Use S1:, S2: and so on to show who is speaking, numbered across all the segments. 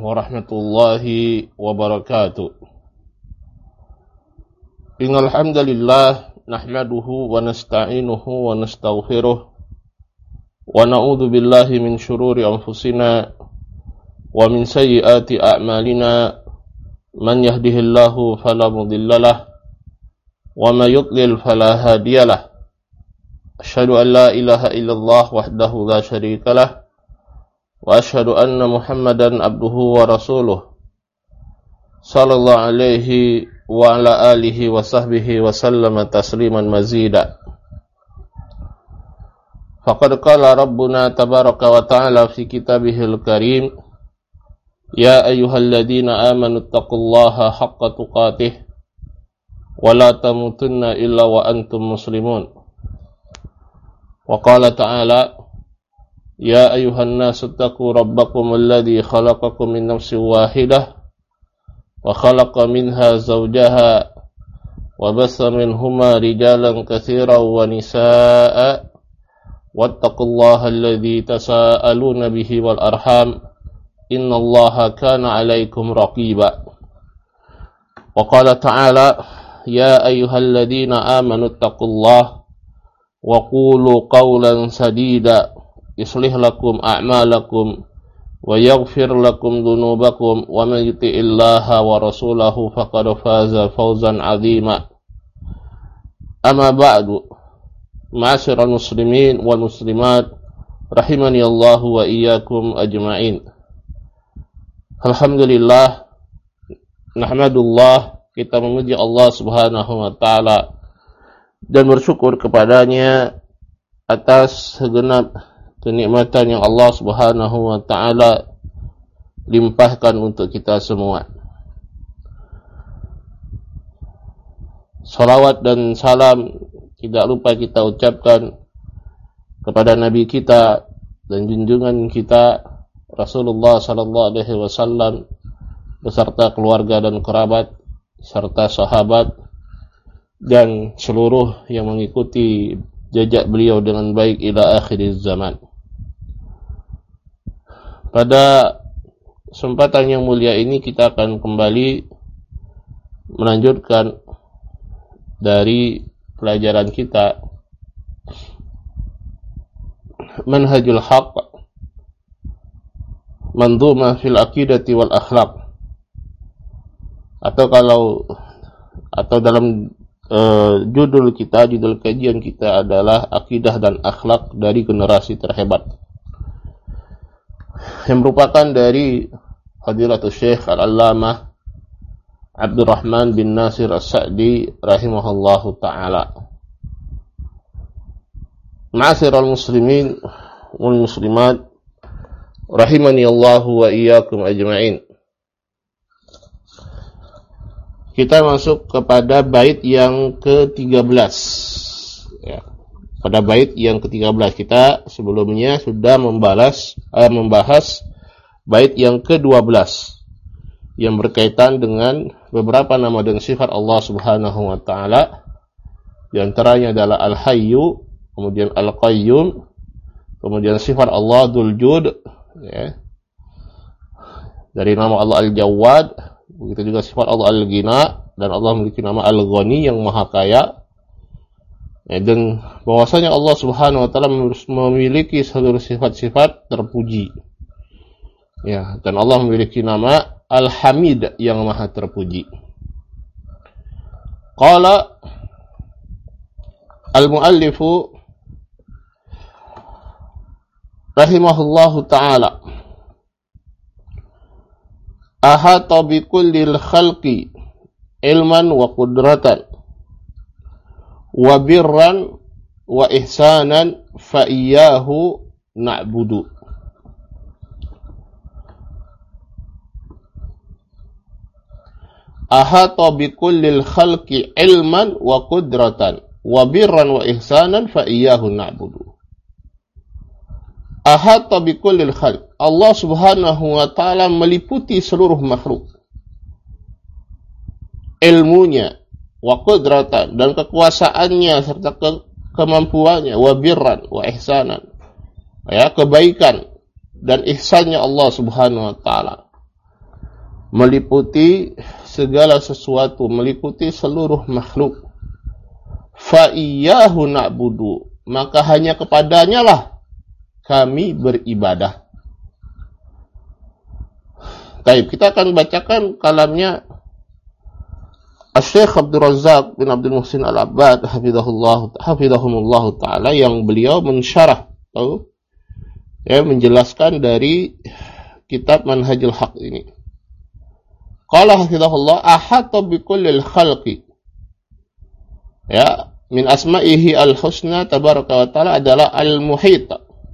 S1: warahmatullahi wabarakatuh. Innal hamdalillah nahmaduhu wa nasta'inuhu wa nastaghfiruh wa na'udzu billahi min shururi anfusina wa min sayyiati a'malina. Man yahdihillahu fala mudhillalah wa may yudlil fala hadiyalah. Asyhadu an la ilaha illallah wahdahu la syarikalah wa asyhadu anna Muhammadan abduhu wa rasuluh sallallahu alaihi wa ala alihi wa sahbihi wa sallama tasliman mazida. Faqad qala rabbuna tabaraka wa ta'ala fi kitabihil karim, ya ayyuhalladzina amanu taqullaha haqqa tuqatih wa la tamutunna illa wa antum muslimun. Wa qala ta'ala, ya ayuhan nasu taqu rabbakum alladhi khalaqakum min nafsin wahidah wa khalaqa minha zawjaha wa bassa minhuma rijalan katsiran wa nisaa'a wattaqullaha alladhi tasaaluna bihi wal arham innallaha kana 'alaikum raqiba. Wa qala ta'ala, ya ayyuhalladzina amanu taqullaha wa qulu qawlan sadida yuslih lakum a'malakum wa yaghfir lakum dhunubakum wa may yuti'illaha wa rasulahu faqad faza fawzan 'azima. Amma ba'du, ma'asyiral muslimin wal muslimat rahimani Allahu wa iyyakum ajma'in. Alhamdulillah, nahmadullah, kita memuji Allah Subhanahu wa taala dan bersyukur kepadanya atas segenap kenikmatan yang Allah Subhanahu wa taala limpahkan untuk kita semua. Salawat dan salam tidak lupa kita ucapkan kepada Nabi kita dan junjungan kita Rasulullah sallallahu alaihi wasallam beserta keluarga dan kerabat serta sahabat dan seluruh yang mengikuti jejak beliau dengan baik ila akhir zaman. Pada kesempatan yang mulia ini kita akan kembali melanjutkan dari pelajaran kita Manhajul Haqq Mandhumah fil Aqidati wal Akhlaq, atau dalam judul kajian kita adalah Akidah dan Akhlak dari Generasi Terhebat, yang merupakan dari Fadilatul Syekh Al-Allamah Abdurrahman bin Nasir As-Sa'di rahimahullahu ta'ala. Ma'asyiral muslimin wal muslimat rahimani Allahu wa iyyakum ajma'in. Kita masuk kepada bait yang ke-13 ya. Pada bait yang ke-13 kita sebelumnya sudah membahas bait yang ke-12 yang berkaitan dengan beberapa nama dan sifat Allah Subhanahu wa taala. Di antaranya adalah Al-Hayyu, kemudian Al-Qayyum, kemudian sifat Allah Dzul Jud ya. Dari nama Allah Al-Jawad, begitu juga sifat Allah Al-Ghina, dan Allah memiliki nama Al-Ghani yang maha kaya. Ya, dan bahwasanya Allah Subhanahu wa taala memiliki seluruh sifat-sifat terpuji. Ya, dan Allah memiliki nama Al-Hamid yang maha terpuji. Qala al-muallifu rahimahullahu ta'ala, ahata bi kullil khalqi ilman wa qudratan wa birran wa ihsanan fa iyyahu na'budu. Ahata bi kullil khalqi ilman wa qudratan wa birran wa ihsanan fa iyyahu na'budu. Ahata bi kullil khalq, Allah Subhanahu wa taala meliputi seluruh makhluk. Ilmunya, wa qudratan, dan kekuasaannya serta kemampuannya, wa birran wa ihsanan, ya, kebaikan dan ihsannya Allah Subhanahu wa taala. meliputi segala sesuatu, meliputi seluruh makhluk. Fa iyyahu na'budu, maka hanya kepadanya lah kami beribadah. Baik, kita akan bacakan kalamnya Asy-Syaikh Abdul Razzaq bin Abdul Muhsin Al-Abbad hafizahumullah taala, yang beliau mensyarah atau menjelaskan dari kitab Manhajul Haq ini. Qala hafizahullah ahata bi kullil khalqi, min asma'ihi al-husna tabaraka wa ta'ala adalah al-muhit.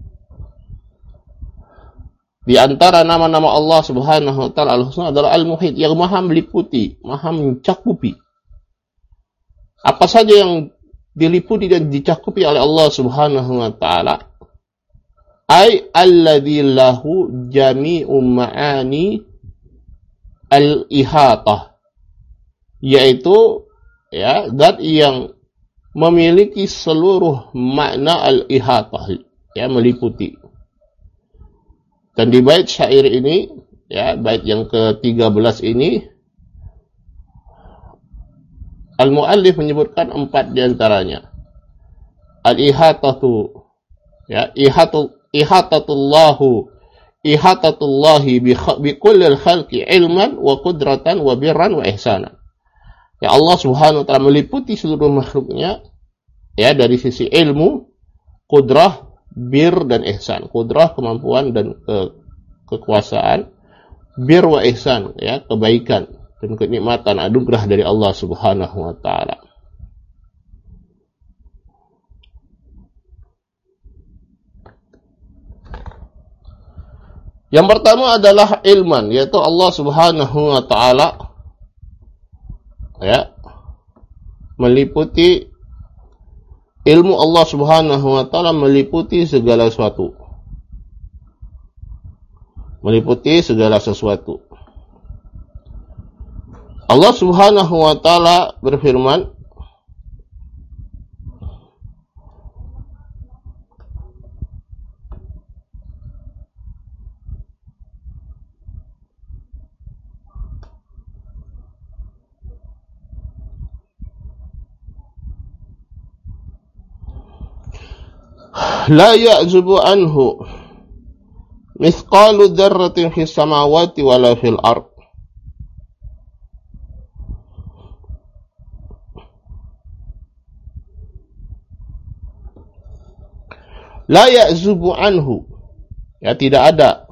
S1: Di antara nama-nama Allah Subhanahu wa ta'ala al-husna adalah al-muhit, yang maha meliputi, maha mencakupi. Apa saja yang diliputi dan dicakupi oleh Allah Subhanahu wa ta'ala. Ay alladzi lahu jami'u ma'ani al-ihatah, yaitu zat yang memiliki seluruh makna al-ihatah, meliputi. Dan di bait syair ini, bait yang ke-13 ini, al-muallif menyebutkan 4 diantaranya. Al-ihatatu, ihatatullahi bi kullil khalqi ilman wa qudratan wa birran wa ihsanan. Ya, Allah Subhanahu wa ta'ala meliputi seluruh makhluknya, dari sisi ilmu, qudrah, bir dan ihsan. Qudrah kemampuan dan kekuasaan, bir wa ihsan, kebaikan dan kenikmatan, anugerah dari Allah Subhanahu wa ta'ala. Yang pertama adalah ilman, yaitu Allah Subhanahu wa ta'ala meliputi ilmu. Allah Subhanahu wa ta'ala meliputi segala sesuatu. Meliputi segala sesuatu. Allah Subhanahu wa ta'ala berfirman, la ya'zubu anhu mithqalu dzarratin fis samawati wala fil ard. La ya'zubu anhu, tidak ada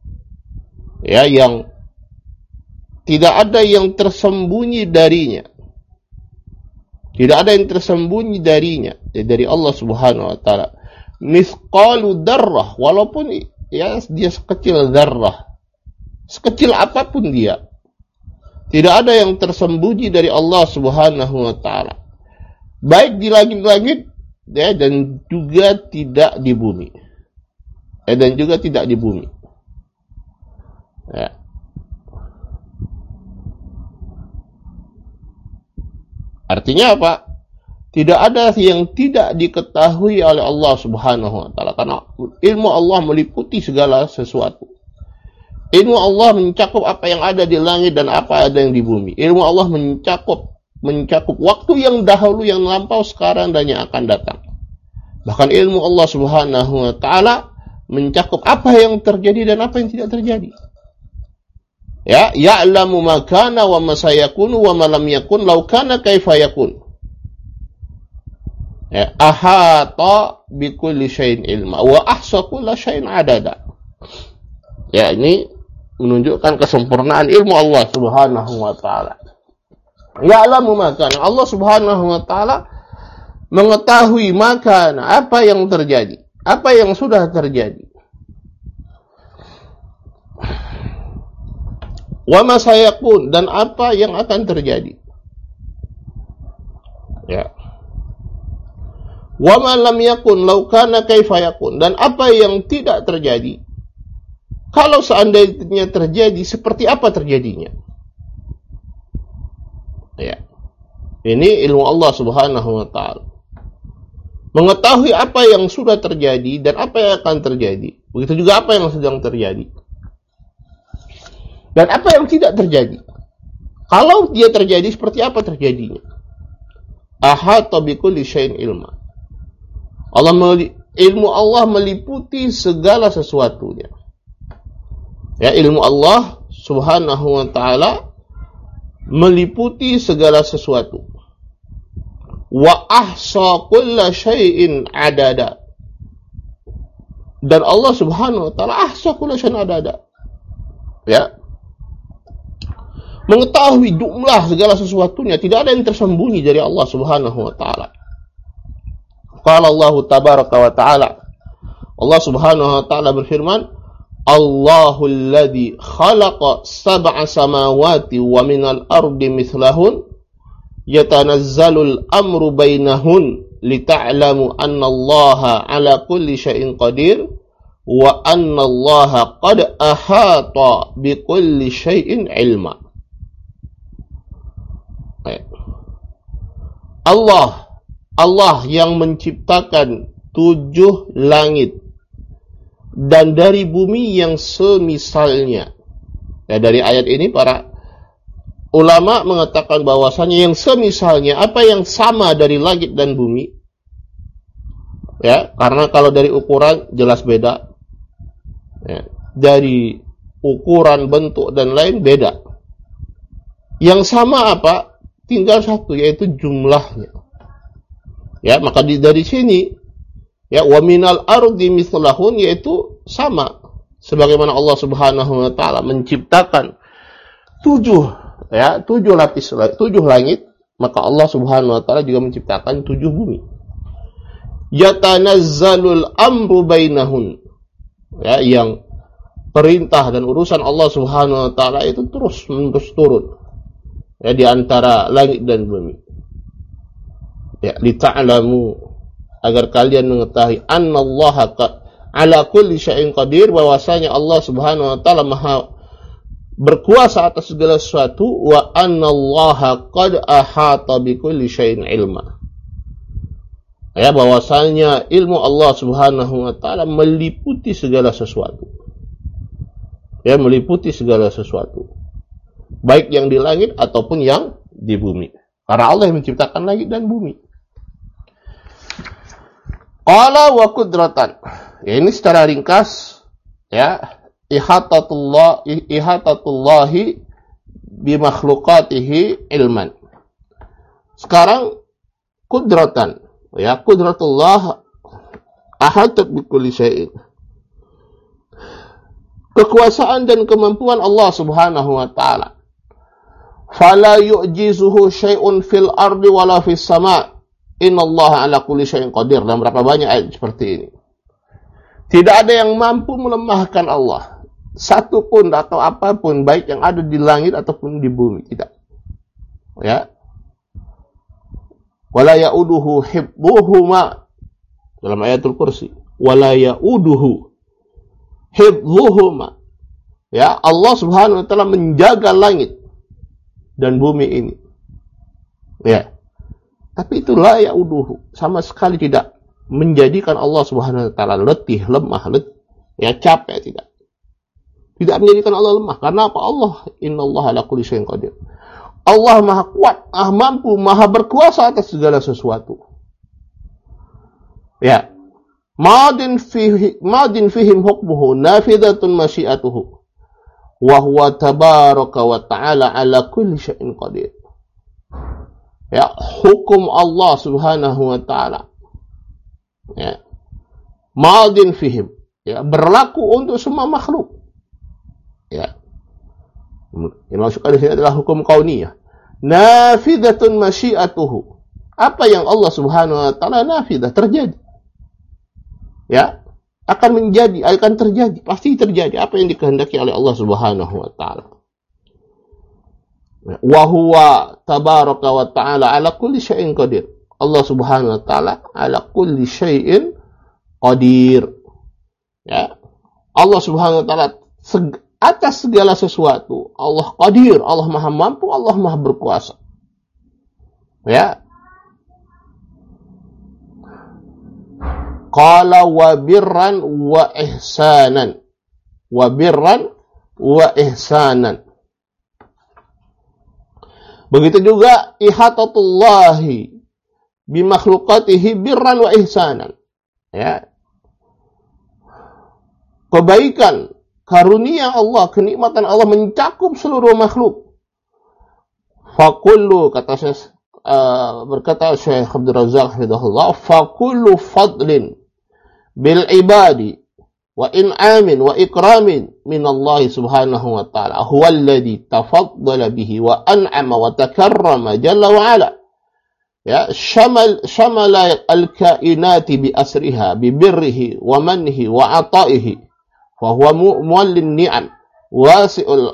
S1: yang tersembunyi darinya. Tidak ada yang tersembunyi darinya, dari Allah Subhanahu wa ta'ala. Mithqalu dzarrah, walaupun dia sekecil dzarrah, sekecil apapun dia, tidak ada yang tersembunyi dari Allah Subhanahu wa ta'ala, baik di langit-langit dan juga tidak di bumi. Dan juga tidak di bumi. Artinya apa? Tidak ada yang tidak diketahui oleh Allah Subhanahu wa ta'ala, karena ilmu Allah meliputi segala sesuatu. Ilmu Allah mencakup apa yang ada di langit dan apa ada yang di bumi. Ilmu Allah mencakup waktu yang dahulu, yang lampau, sekarang, dan yang akan datang. Bahkan ilmu Allah Subhanahu wa ta'ala mencakup apa yang terjadi dan apa yang tidak terjadi. Ya'lamu ma kana wa ma sayakunu wa ma lam yakun law kana kaifa yakun. Ahata bi kulli syai'in ilma wa ahsa kulla syai'in adada. Ini menunjukkan kesempurnaan ilmu Allah Subhanahu wa ta'ala. Ya'lamu ma kana, Allah Subhanahu wa ta'ala mengetahui makana, apa yang terjadi, apa yang sudah terjadi. Wa ma sayakun, dan apa yang akan terjadi. Wa ma lam yakun law kana kaifa yakun, dan apa yang tidak terjadi, kalau seandainya terjadi, seperti apa terjadinya. Ini ilmu Allah Subhanahu wa ta'ala. Mengetahui apa yang sudah terjadi dan apa yang akan terjadi. Begitu juga apa yang sedang terjadi. Dan apa yang tidak terjadi? Kalau dia terjadi, seperti apa terjadinya? Ahata bikulli syai'in ilma. Ilmu Allah meliputi segala sesuatunya. Ya, ilmu Allah Subhanahu wa ta'ala meliputi segala sesuatu. Wa ahsa kulla syai'in adada. Dan Allah Subhanahu wa ta'ala ahsa kulla syai'in adada. Ya. Mengetahui jumlah segala sesuatunya, tidak ada yang tersembunyi dari Allah Subhanahu wa ta'ala. Qala Allah tabaraka wa ta'ala. Allah Subhanahu wa ta'ala berfirman, Allahul ladzi khalaqa sab'a samawati wa minal ardi mithlahun yatanazzalul amru bainahun lita'lamu anna Allaha ala kulli syai'in qadir wa anna Allaha qad ahata bi kulli syai'in ilma. Allah yang menciptakan 7 langit dan dari bumi yang semisalnya. Ya, dari ayat ini para ulama mengatakan bahwasanya yang semisalnya, apa yang sama dari langit dan bumi. Ya, karena kalau dari ukuran jelas beda. Ya, dari ukuran, bentuk dan lain beda. Yang sama apa? Tinggal satu, yaitu jumlahnya. Ya, maka dari sini ya, wa minal ardi mithlahun, yaitu sama sebagaimana Allah Subhanahu wa ta'ala menciptakan 7 lapis, 7 langit, maka Allah Subhanahu wa ta'ala juga menciptakan 7 bumi. Yatanazzalul amru bainahun, ya, yang perintah dan urusan Allah Subhanahu wa ta'ala itu terus turun, ya, di antara langit dan bumi. Ya, lita'lamu, agar kalian mengetahui annallaha ala kulli syai'in qadir, bahwasanya Allah Subhanahu wa ta'ala maha berkuasa atas segala sesuatu, wa annallaha qad ahata bi kulli syai'in ilma. Ya, bahwasanya ilmu Allah Subhanahu wa ta'ala meliputi segala sesuatu. Ya, meliputi segala sesuatu. Baik yang di langit ataupun yang di bumi. Karena Allah yang menciptakan langit dan bumi. Qala wa qudratan. Ya, ini secara ringkas, ya, ihatatullahi bi makhluqatihi ilman. Sekarang qudratan, ya, qudratullah ahatat bi kulli syai'in. Kekuasaan dan kemampuan Allah Subhanahu wa ta'ala. Fala yu'jizuhu syai'un fil ardi wala fis sama'. Innallaha ala kulli syai'in qadir. Dan berapa banyak ayat seperti ini. Tidak ada yang mampu melemahkan Allah. Satu pun atau apapun, baik yang ada di langit ataupun di bumi. Tidak. Ya. Wala ya'uduhu hibbuhuma. Dalam ayatul kursi. Wala ya'uduhu hibbuhuma. Ya, Allah Subhanahu wa ta'ala menjaga langit dan bumi ini. Ya. Tapi itu la ya'uduhu, sama sekali tidak menjadikan Allah Subhanahu wa ta'ala letih, lemah, ya, capek, tidak. Tidak menjadikan Allah lemah. Karena apa? Allah, innallaha ala kulli syai'in qadir. Allah maha kuat, maha mampu, maha berkuasa atas segala sesuatu. Ya. Madin fihim hukmuhu nafidatun masyiatuhu. Wa huwa tabaraka wa ta'ala ala kulli syai'in qadir. Ya, hukum Allah Subhanahu wa ta'ala, ya, madin fihim, ya, berlaku untuk semua makhluk. Ya. Yang maksudkan di sini adalah hukum kauniyah. Nafidatun masyiatuhu. Apa yang Allah Subhanahu wa ta'ala nafidah, terjadi. Ya, akan terjadi, pasti terjadi apa yang dikehendaki oleh Allah Subhanahu wa ta'ala. Wa huwa tabaraka wa ta'ala ala kulli syai'in qadir. Allah Subhanahu wa ta'ala ala kulli syai'in qadir. Ya. Allah Subhanahu wa ta'ala atas segala sesuatu. Allah qadir, Allah maha mampu, Allah maha berkuasa. Ya. Qala wa birran wa ihsanan. Wa birran, wa ihsanan. Begitu juga ihatatullahi bi makhluqatihi birran wa ihsanan. Ya. Kebaikan, karunia Allah, kenikmatan Allah mencakup seluruh makhluk. Fakullu, berkata Syekh Abdul Razak hafizahullah, fakullu fadlin bil ibadi wa in'amin wa ikramin min Allah subhanahu wa ta'ala huwa alladhi tafaddala bihi wa an'ama wa takarrama jalla wa ala. Ya, shamala al-kainati bi asriha bi birrihi wa manhi wa ata'ihi fa huwa muwallin ni'am wasi'ul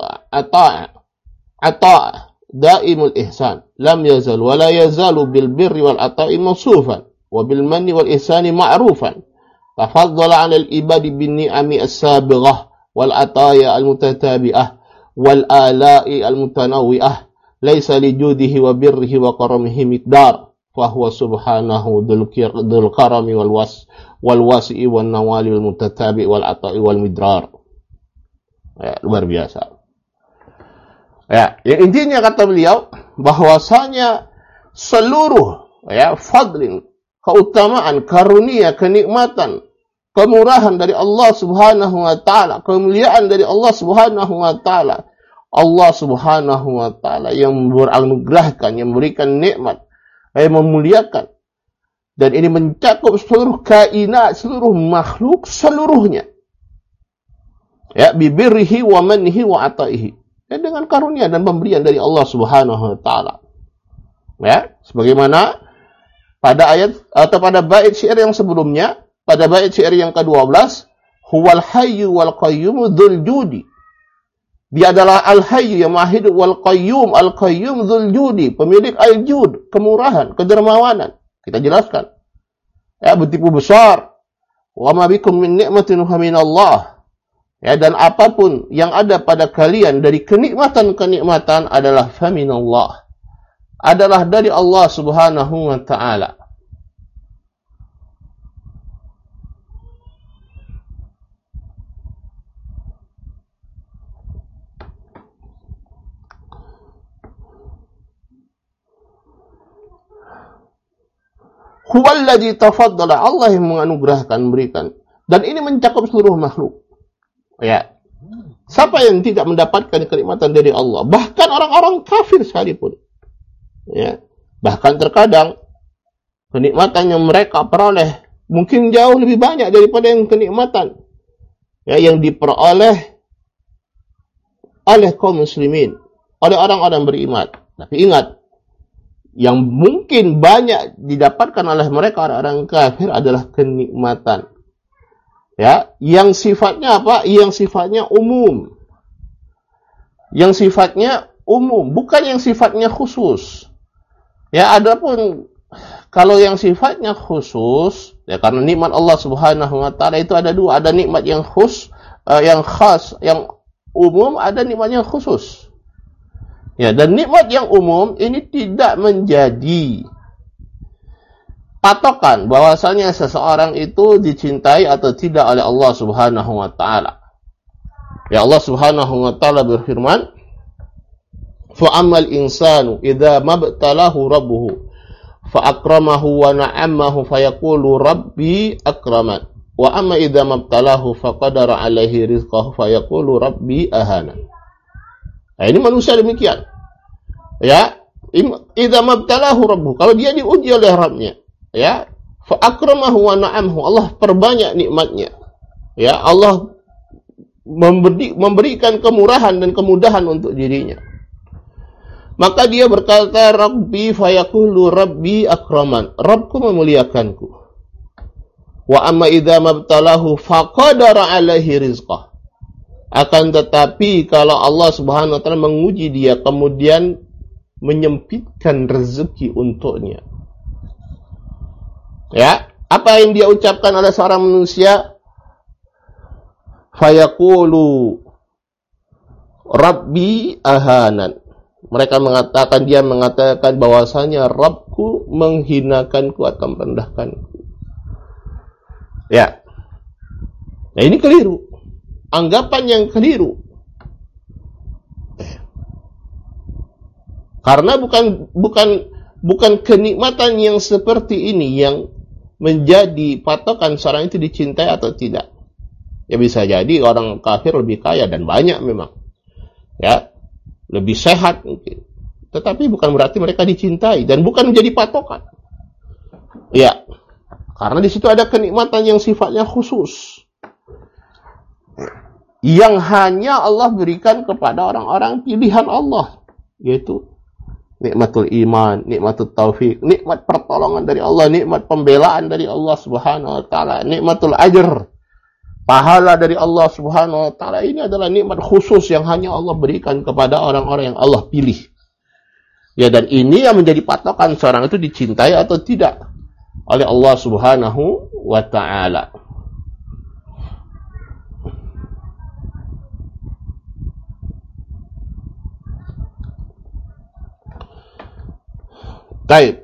S1: ata'a daimul ihsan lam yazal wa la yazalu bil birri wal ata'i mawsufan wa bil manni wal ihsani ma'rufan tafaddala 'ala al ibadi bin ni'ami as-sabighah wal ataya al mutatabi'ah wal ala'i al mutanawwi'ah laisa li judihi wa birrihi wa karamihi miqdar fa huwa subhanahu dzul karami wal wasi'i wan nawali wal mutatabi wal ata'i wal midrar. Ya, luar biasa. Ya, yang intinya kata beliau bahwasanya seluruh fadlin, keutamaan, karunia, kenikmatan, kemurahan dari Allah Subhanahu wa taala, kemuliaan dari Allah Subhanahu wa taala. Allah Subhanahu wa taala yang beranugerahkan, yang memberikan nikmat, yang memuliakan. Dan ini mencakup seluruh kainat, seluruh makhluk seluruhnya. Ya, bibirrihi wa manhi wa ataihi. Ya, dengan karunia dan pemberian dari Allah Subhanahu wa taala. Ya, sebagaimana pada ayat atau pada bait syair yang sebelumnya, pada bait syair yang ke-12, huwal hayyu wal qayyum dzul judi. Dia adalah al-hayyu yang maha hidup, wal qayyum, al-qayyum dzul judi, pemilik al-jud, kemurahan, kedermawanan. Kita jelaskan. Ya, betipu besar. Wa ma bikum min ni'matin fa min Allah. Ya, dan apapun yang ada pada kalian dari kenikmatan-kenikmatan adalah fa min Allah. Adalah dari Allah Subhanahu wa taala. Huwallazi tafaddala, Allah yang menganugerahkan, memberikan. Dan ini mencakup seluruh makhluk. Ya. Siapa yang tidak mendapatkan kenikmatan dari Allah? Bahkan orang-orang kafir sekalipun. Ya. Bahkan terkadang kenikmatan yang mereka peroleh mungkin jauh lebih banyak daripada yang kenikmatan yang diperoleh oleh kaum muslimin, oleh orang-orang beriman. Tapi ingat, yang mungkin banyak didapatkan oleh mereka orang-orang kafir adalah kenikmatan. Ya, yang sifatnya apa? Yang sifatnya umum. Yang sifatnya umum, bukan yang sifatnya khusus. Ya, adapun kalau yang sifatnya khusus, ya karena nikmat Allah Subhanahu wa taala itu ada dua, ada nikmat yang yang khas, yang umum, ada nikmat yang khusus. Ya, dan nikmat yang umum ini tidak menjadi patokan bahwasanya seseorang itu dicintai atau tidak oleh Allah Subhanahu wa taala. Ya, Allah Subhanahu wa taala berfirman, "Fa ammal insanu idza mabtalahu rabbuhu fa akramahu wa na'amahu fayaqulu rabbi akraman. Wa amma idza mabtalahu fa qadara alaihi rizqahu fayaqulu rabbi ahana." Nah, ini manusia demikian. Ya, idza mabtalahu rabbuhu, kalau dia diuji oleh Rabbnya, ya, fa akramahu wa na'amahu, Allah perbanyak nikmatnya. Ya, Allah memberikan kemurahan dan kemudahan untuk dirinya. Maka dia berkata, Rabbi fayaqulu Rabbi akraman, Rabbku memuliakanku. Wa amma idza mabtalahu faqadara alaihi rizqah. Akan tetapi kalau Allah Subhanahu wa taala menguji dia kemudian menyempitkan rezeki untuknya. Ya, apa yang dia ucapkan oleh seorang manusia? Fayaqulu Rabbi ahanan. Mereka mengatakan, dia mengatakan bahwasanya Rabbku menghinakanku atau merendahkanku. Ya. Nah, ini keliru. Anggapan yang keliru. Karena bukan kenikmatan yang seperti ini yang menjadi patokan seorang itu dicintai atau tidak. Ya bisa jadi orang kafir lebih kaya dan banyak memang. Ya, lebih sehat mungkin. Tetapi bukan berarti mereka dicintai dan bukan menjadi patokan. Ya, karena di situ ada kenikmatan yang sifatnya khusus. Yang hanya Allah berikan kepada orang-orang pilihan Allah, yaitu nikmatul iman, nikmatul taufik, nikmat pertolongan dari Allah, nikmat pembelaan dari Allah Subhanahu wa taala, nikmatul ajr, pahala dari Allah Subhanahu wa taala. Ini adalah nikmat khusus yang hanya Allah berikan kepada orang-orang yang Allah pilih. Ya, dan ini yang menjadi patokan seorang itu dicintai atau tidak oleh Allah Subhanahu wa taala. Baik.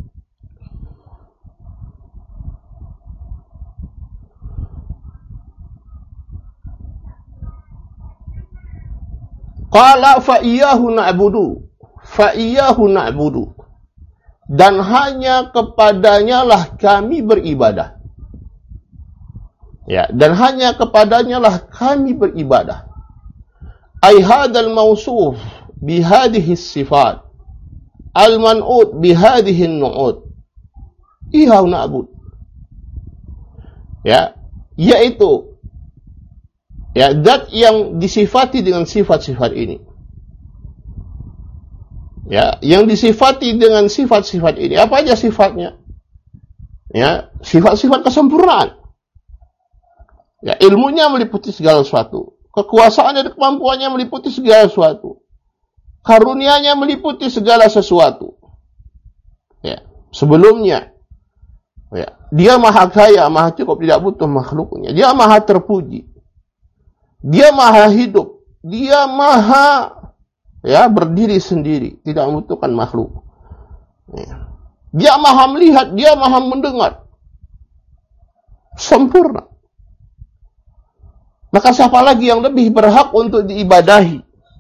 S1: Qala fa iyyahu na'budu. Fa iyyahu na'budu. Dan hanya kepadanya lah kami beribadah. Ya, dan hanya kepadanya lah kami beribadah. Ai hadzal mausuf bihadhihi sifat. Al-man'ud bihadhihi an-nu'ud. Iyyahu na'bud. Ya, yaitu ya zat yang disifati dengan sifat-sifat ini. Ya, yang disifati dengan sifat-sifat ini. Apa aja sifatnya? Ya, sifat-sifat kesempurnaan. Ya, ilmunya meliputi segala sesuatu. Kekuasaan dan kemampuannya meliputi segala sesuatu. Karunia-Nya meliputi segala sesuatu. Ya, sebelumnya ya, Dia maha kaya, maha cukup, tidak butuh makhluknya. Dia maha terpuji. Dia maha hidup. Dia maha berdiri sendiri, tidak membutuhkan makhluk. Ya. Dia maha melihat, dia maha mendengar. Sempurna. Maka siapa lagi yang lebih berhak untuk diibadahi?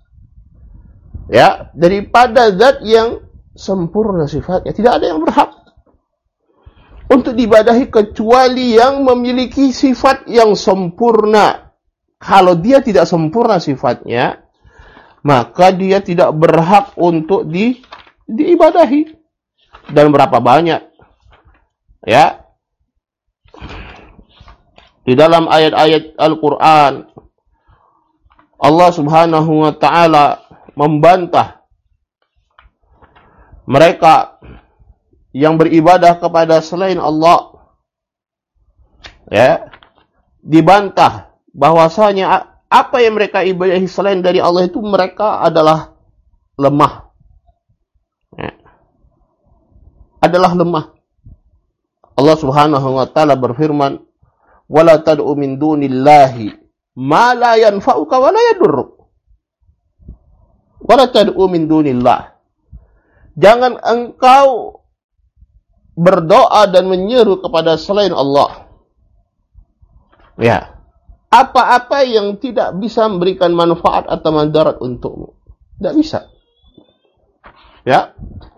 S1: Ya, daripada zat yang sempurna sifatnya. Tidak ada yang berhak untuk diibadahi kecuali yang memiliki sifat yang sempurna. Kalau dia tidak sempurna sifatnya, maka dia tidak berhak untuk diibadahi. Dan berapa banyak ya di dalam ayat-ayat Al-Quran Allah Subhanahu wa ta'ala membantah mereka yang beribadah kepada selain Allah. Ya, dibantah bahwasanya apa yang mereka ibadahi selain dari Allah itu mereka adalah lemah. Ya. Adalah lemah. Allah Subhanahu wa taala berfirman, "Wala tad'u min dunillahi ma la yanfa'uka wa la yadurruk." Wala tad'u min dunillah. Jangan engkau berdoa dan menyeru kepada selain Allah. Ya. Apa-apa yang tidak bisa memberikan manfaat atau madarat untukmu. Tidak bisa. Ya.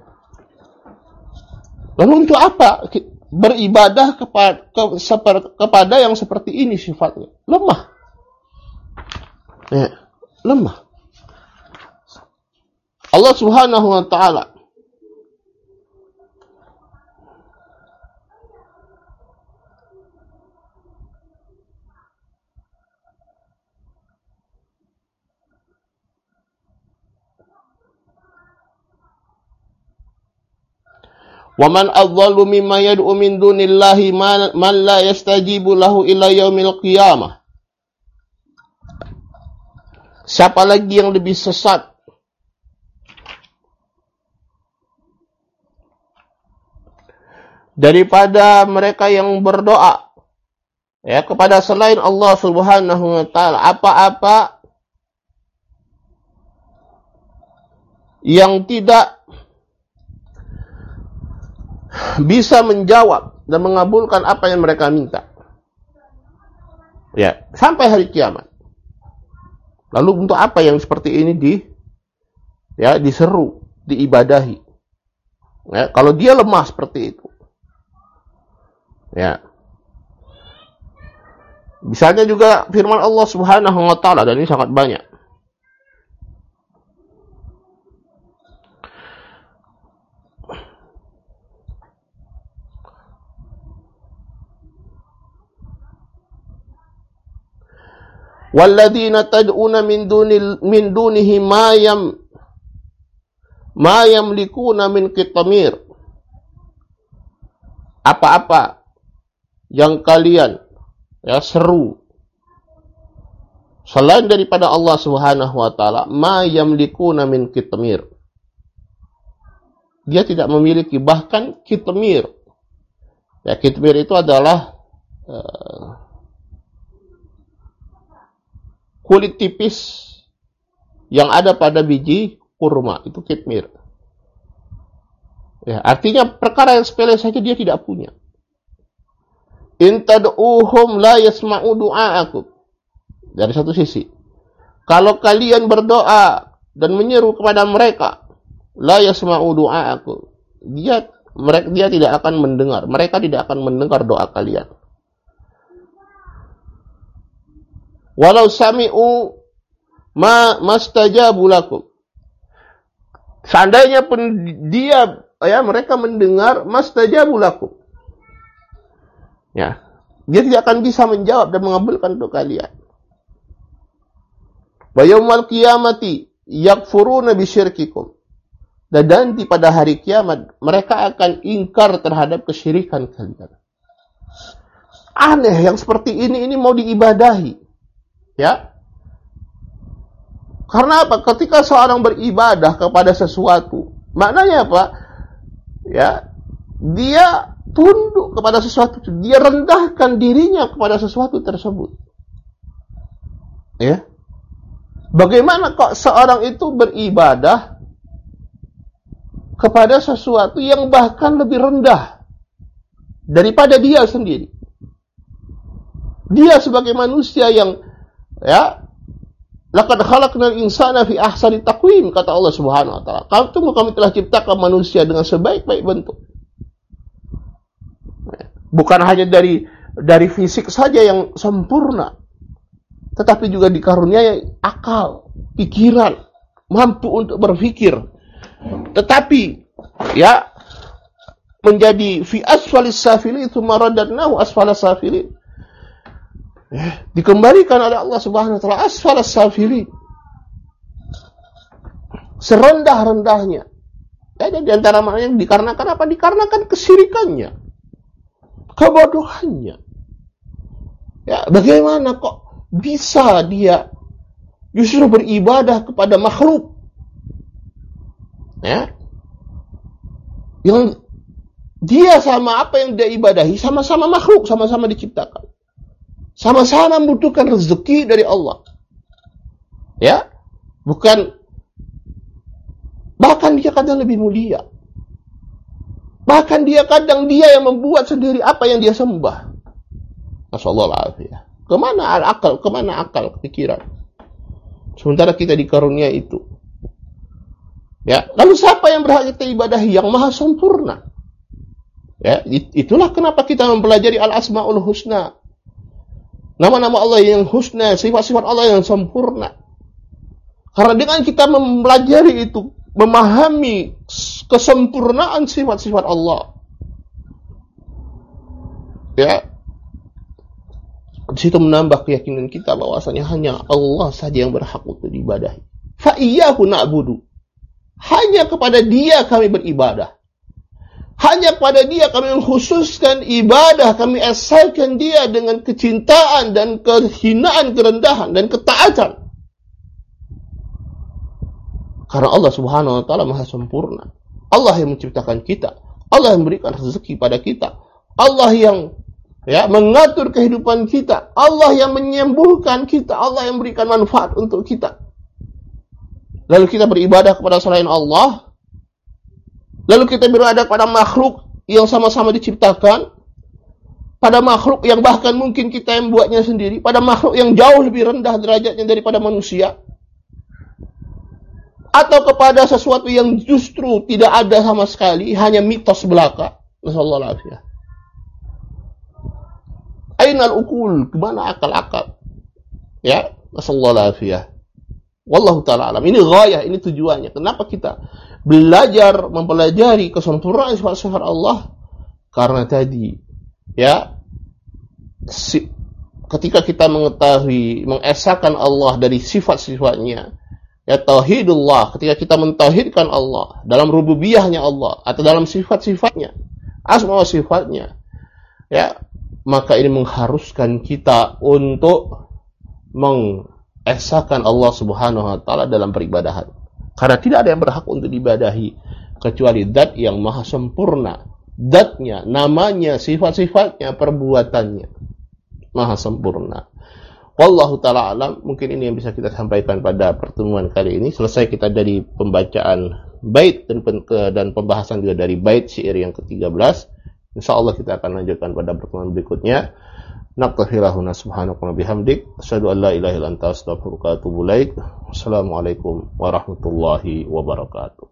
S1: Lalu untuk apa beribadah kepada yang seperti ini sifatnya? Lemah. Ya, lemah. Allah Subhanahu wa ta'ala وَمَنْ أَضَّلُّ مِمَّنْ يَدْعُو مِنْ دُونِ اللَّهِ مَنْ لَا يَسْتَجِيبُ لَهُ إِلَى يَوْمِ الْقِيَامَةِ. Siapa lagi yang lebih sesat daripada mereka yang berdoa ya kepada selain Allah Subhanahu wa taala, apa-apa yang tidak bisa menjawab dan mengabulkan apa yang mereka minta. Ya, sampai hari kiamat. Lalu untuk apa yang seperti ini diseru, diibadahi. Ya, kalau dia lemah seperti itu. Ya. Misalnya juga firman Allah Subhanahu wa taala, dan ini sangat banyak. Walladzina tad'una min dunihi ma yamlikuna min qitmir. Apa-apa yang kalian seru selain daripada Allah Subhanahu wa taala, ma yamlikuna min qitmir. Dia tidak memiliki bahkan qitmir. Ya, qitmir itu adalah kulit tipis yang ada pada biji kurma, itu qitmir. Ya, artinya perkara yang sepele saja dia tidak punya. In tad'uhum la yasma'u du'aakum. Dari satu sisi, kalau kalian berdoa dan menyeru kepada mereka, la yasma'u du'aakum, dia tidak akan mendengar. Mereka tidak akan mendengar doa kalian. Walau sami'u mastajabu lakum. Seandainya pun mereka mendengar, mastajabu lakum. Ya, dia tidak akan bisa menjawab dan mengabulkan doa kalian. Wa yaumal qiyamati yakfuruna bisyirkikum. Dan nanti pada hari kiamat mereka akan ingkar terhadap kesyirikan kalian. Aneh, yang seperti ini mau diibadahi. Ya. Karena apa? Ketika seorang beribadah kepada sesuatu, maknanya apa? Ya, dia tunduk kepada sesuatu, dia rendahkan dirinya kepada sesuatu tersebut. Ya. Bagaimana kok seorang itu beribadah kepada sesuatu yang bahkan lebih rendah daripada dia sendiri? Dia sebagai manusia yang laqad khalaqnal insana fi ahsani taqwim, kata Allah Subhanahu wa taala. Kami telah ciptakan manusia dengan sebaik-baik bentuk. Bukan hanya dari fisik saja yang sempurna, tetapi juga dikaruniai akal, pikiran, mampu untuk berpikir. Tetapi menjadi fi asfalis safilin, tsumma radadnahu asfalas safilin. Dikembalikan oleh Allah Subhanahu wa taala asfalas safilin, serendah-rendahnya. Jadi di antara maknanya dikarenakan apa? Dikarenakan kesyirikannya, kebodohannya. Ya, bagaimana kok bisa dia justru beribadah kepada makhluk? Ya. Yang dia sama apa yang dia ibadahi sama-sama makhluk, sama-sama diciptakan. Sama-sama membutuhkan rezeki dari Allah. Ya. Bukan, bahkan dia kadang lebih mulia. Bahkan dia yang membuat sendiri apa yang dia sembah. Nasallallahu. Kemana akal, pikiran? Sementara kita dikarunia itu. Ya, lalu siapa yang berhak kita ibadahi? Yang maha sempurna. Ya, itulah kenapa kita mempelajari al-asmaul husna. Nama-nama Allah yang husna, sifat-sifat Allah yang sempurna. Karena dengan kita mempelajari itu, memahami kesempurnaan sifat-sifat Allah, ya, di situ menambah keyakinan kita bahwasanya hanya Allah saja yang berhak untuk diibadahi. Fa iyyahu na'budu. Hanya kepada Dia kami beribadah. Hanya kepada Dia kami mengkhususkan ibadah, kami esakan Dia dengan kecintaan dan kehinaan, kerendahan dan ketaatan. Karena Allah Subhanahu wa taala Maha sempurna. Allah yang menciptakan kita, Allah yang memberikan rezeki pada kita, Allah yang mengatur kehidupan kita, Allah yang menyembuhkan kita, Allah yang memberikan manfaat untuk kita. Lalu kita beribadah kepada selain Allah. Lalu kita beribadah pada makhluk yang sama-sama diciptakan, pada makhluk yang bahkan mungkin kita yang buatnya sendiri, pada makhluk yang jauh lebih rendah derajatnya daripada manusia. atau kepada sesuatu yang justru tidak ada sama sekali, hanya mitos belaka. Nasallallahu alaihi wasallam. Ainal ukul, kemana akal-akal? Ya, nasallallahu alaihi wasallam. Wallahu ta'ala alam. Ini ghayah, ini tujuannya. Kenapa kita belajar, mempelajari kesempurnaan sifat-sifat Allah? Karena tadi, ya, ketika kita mengetahui, mengesahkan Allah dari sifat-sifatnya, ya, tauhidullah, ketika kita mentauhidkan Allah dalam rububiyahnya Allah atau dalam sifat-sifatnya, asma wa sifatnya, ya, maka ini mengharuskan kita untuk mengesahkan Allah Subhanahu wa taala dalam peribadahan. Karena tidak ada yang berhak untuk diibadahi kecuali zat yang maha sempurna. Zatnya, namanya, sifat-sifatnya, perbuatannya maha sempurna. Wallahu ta'ala alam. Mungkin ini yang bisa kita sampaikan pada pertemuan kali ini. Selesai kita dari pembacaan bait dan pembahasan juga dari bait syair yang ke-13. Insyaallah kita akan lanjutkan pada pertemuan berikutnya. Naqtahilahuna subhanaka wa bihamdik asyhadu an la ilaha illa anta astaghfiruka wa atubu ilaik. Wassalamualaikum warahmatullahi wabarakatuh.